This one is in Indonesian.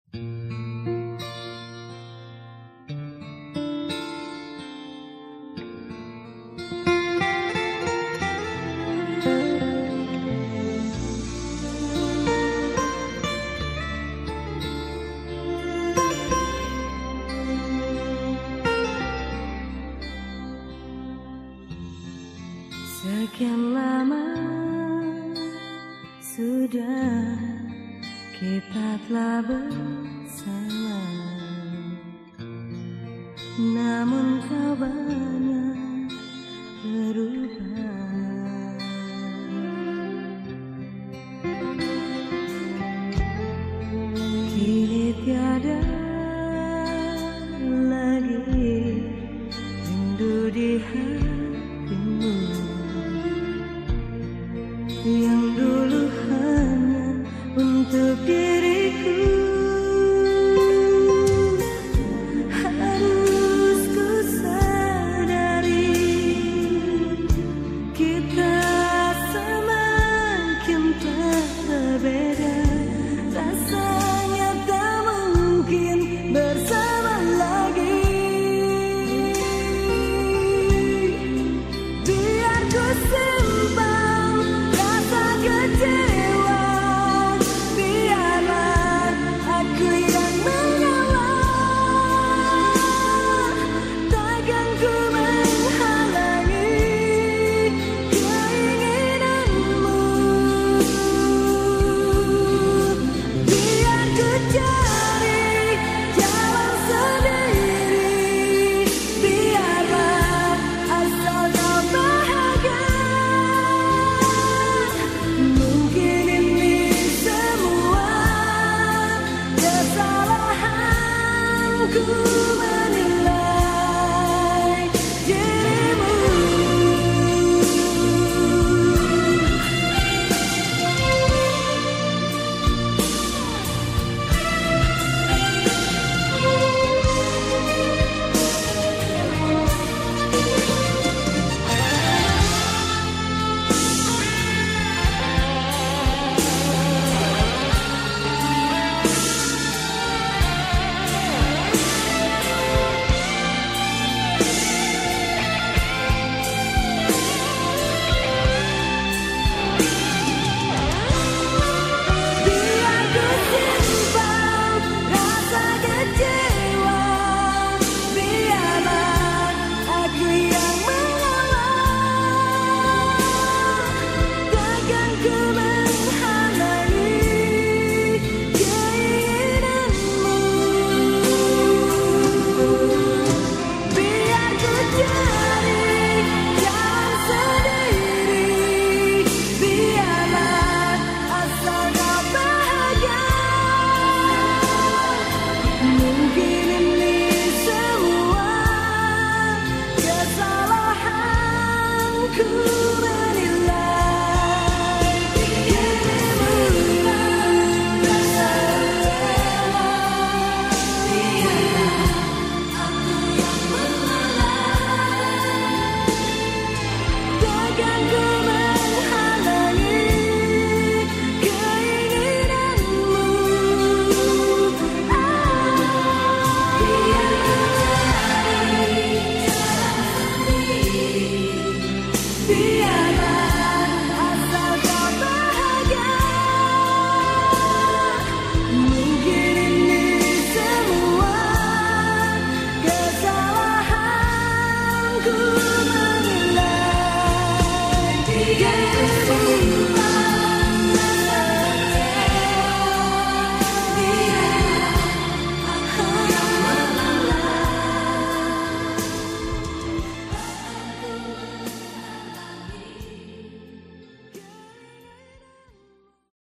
Sekian lama sudah kita telah bersama, namun kau banyak berubah. Kini tiada lagi rindu di hatimu yang dulu hanya untuk diriku. Harus ku sadari kita semakin berbeda. Rasanya tak mungkin bersama lagi. Biar ku simpan rasa kecewa, biarlah aku yang mengalah. Takkan ku menghalangi keinginanmu. Biar ku cari jalan sendiri, biarlah asal kau bahagia. Mungkin ini semua kesalahanku.